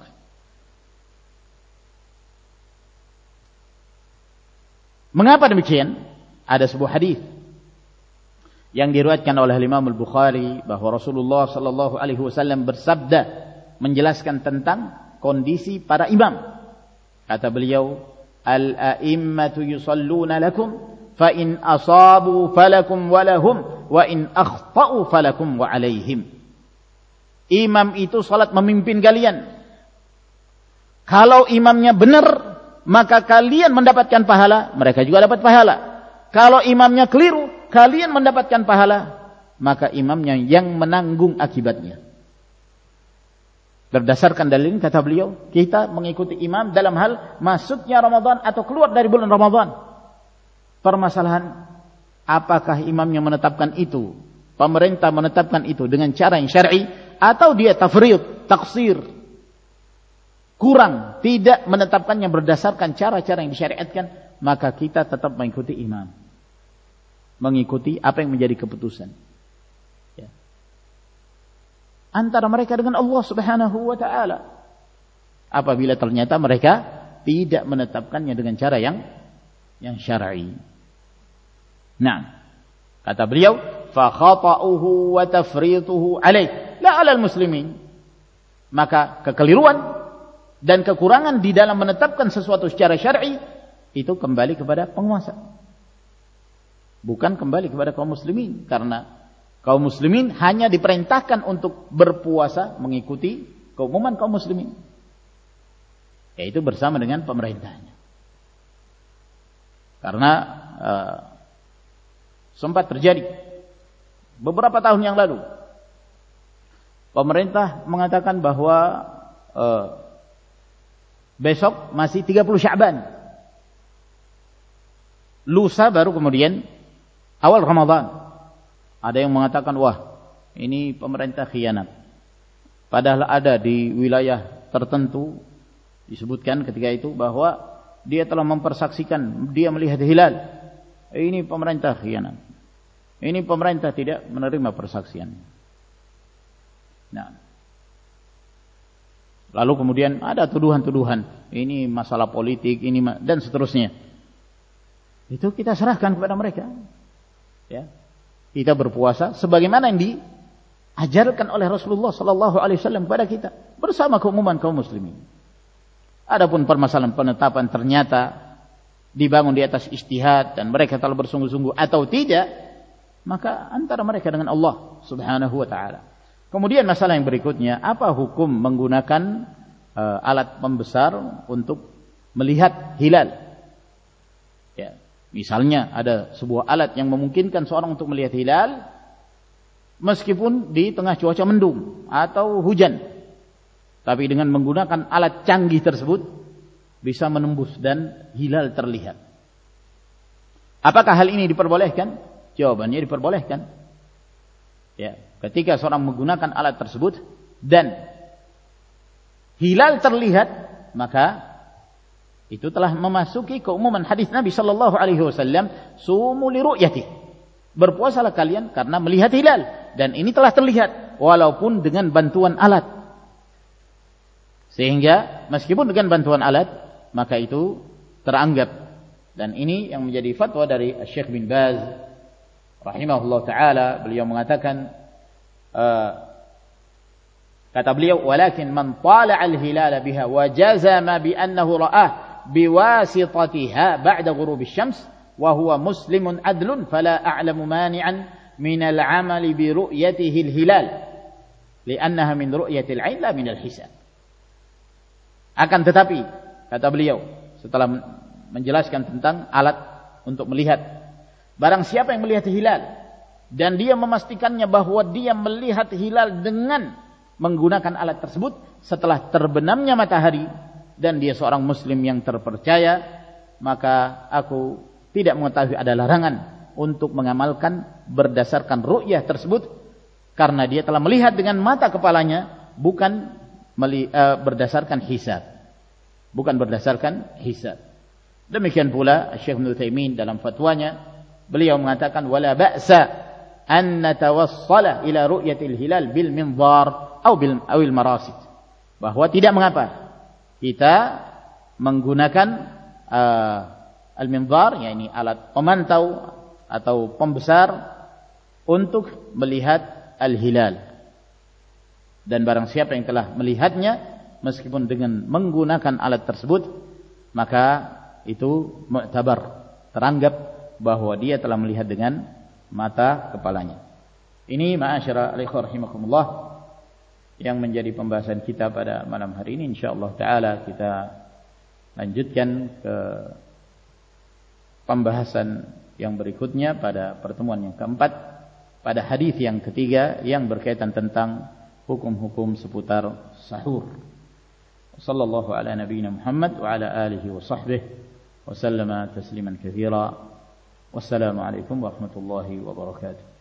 Mengapa demikian? Ada sebuah hadis yang diriwayatkan oleh Imam Al-Bukhari bahwa Rasulullah sallallahu alaihi wasallam bersabda menjelaskan tentang kondisi para imam. Kata beliau, al-a'immatu yusalluna lakum fa in asabu falakum wa lahum wa in akhta'u falakum wa alaihim. Imam itu salat memimpin kalian. Kalau imamnya benar, maka kalian mendapatkan pahala, mereka juga dapat pahala. Kalau imamnya keliru, kalian mendapatkan pahala, maka imamnya yang menanggung akibatnya. Berdasarkan dalil kata beliau, kita mengikuti imam dalam hal masuknya Ramadan atau keluar dari bulan Ramadan. Permasalahan, apakah imamnya menetapkan itu, pemerintah menetapkan itu dengan cara yang syar'i, atau dia tafrid, taksir, kurang, tidak menetapkannya berdasarkan cara-cara yang disyariatkan, maka kita tetap mengikuti imam, mengikuti apa yang menjadi keputusan ya. Antara mereka dengan Allah subhanahu wa ta'ala, apabila ternyata mereka tidak menetapkannya dengan cara yang yang syar'i. Nah, kata beliau, fa khata'uhu wa tafrituhu alaih la 'alal muslimin. Maka kekeliruan dan kekurangan di dalam menetapkan sesuatu secara syar'i itu kembali kepada penguasa, bukan kembali kepada kaum muslimin, karena kaum muslimin hanya diperintahkan untuk berpuasa mengikuti keumuman kaum muslimin, yaitu bersama dengan pemerintahnya. Karena uh, sempat terjadi beberapa tahun yang lalu, pemerintah mengatakan bahwa uh, besok masih tiga puluh Sya'ban, lusa baru kemudian awal Ramadan. Ada yang mengatakan, wah, ini pemerintah khianat. Padahal ada di wilayah tertentu disebutkan ketika itu bahwa dia telah mempersaksikan, dia melihat hilal. Ini pemerintah khianat. Ini pemerintah tidak menerima persaksian. Nah, lalu kemudian ada tuduhan-tuduhan, ini masalah politik, ini dan seterusnya. Itu kita serahkan kepada mereka. Ya. Kita berpuasa sebagaimana yang diajarkan oleh Rasulullah sallallahu alaihi wasallam kepada kita bersama keumuman kaum muslimin. Adapun permasalahan penetapan ternyata dibangun di atas ijtihad dan mereka telah bersungguh-sungguh atau tidak, maka antara mereka dengan Allah subhanahu wa ta'ala. Kemudian masalah yang berikutnya, apa hukum menggunakan uh, alat pembesar untuk melihat hilal? Ya, misalnya ada sebuah alat yang memungkinkan seorang untuk melihat hilal meskipun di tengah cuaca mendung atau hujan, tapi dengan menggunakan alat canggih tersebut bisa menembus dan hilal terlihat. Apakah hal ini diperbolehkan? Jawabannya diperbolehkan. Ya, ketika seorang menggunakan alat tersebut dan hilal terlihat, maka itu telah memasuki keumuman hadis Nabi sallallahu alaihi wasallam, sumu li ru'yati. Berpuasalah kalian karena melihat hilal, dan ini telah terlihat walaupun dengan bantuan alat. Sehingga meskipun dengan bantuan alat, maka itu teranggap. Dan ini yang menjadi fatwa dari Syekh bin Baz rahimahullah taala. Beliau mengatakan, uh, kata beliau, walakin man tala'a al-hilala biha wa jazama bi annahu ra'ah biwasitatiha ba'da ghurubi syams wa huwa muslimun adlun fala a'lamu mani'an min al-'amali bi ru'yatihi al-hilal li'annaha min ru'yatil 'ain la min al-hisab. Akan tetapi, kata beliau setelah menjelaskan tentang alat untuk melihat, barang siapa yang melihat hilal dan dia memastikannya bahwa dia melihat hilal dengan menggunakan alat tersebut setelah terbenamnya matahari dan dia seorang muslim yang terpercaya, maka aku tidak mengetahui ada larangan untuk mengamalkan berdasarkan ru'yah tersebut, karena dia telah melihat dengan mata kepalanya, bukan berdasarkan hisab, bukan berdasarkan hisab. Demikian pula Syekh Ibnu Utsaimin dalam fatwanya, beliau mengatakan wala ba'sa an natawassala ila ru'yatil hilal bil minzar atau bil awil marasid, bahwa tidak mengapa kita menggunakan uh, al-minzar, yakni alat pemantau atau pembesar untuk melihat al-hilal. Dan barang siapa yang telah melihatnya meskipun dengan menggunakan alat tersebut, maka itu mu'tabar, teranggap bahwa dia telah melihat dengan mata kepalanya. Ini ma'asyara al-ikhwah rahimakumullah yang menjadi pembahasan kita pada malam hari ini. Insyaallah taala kita lanjutkan ke pembahasan yang berikutnya pada pertemuan yang keempat, pada hadis yang ketiga yang berkaitan tentang hukum-hukum seputar sahur. Sallallahu ala nabiyyina Muhammad wa ala alihi wa sahbihi wa sallama tasliman katsira. Wassalamu alaikum warahmatullahi wabarakatuh.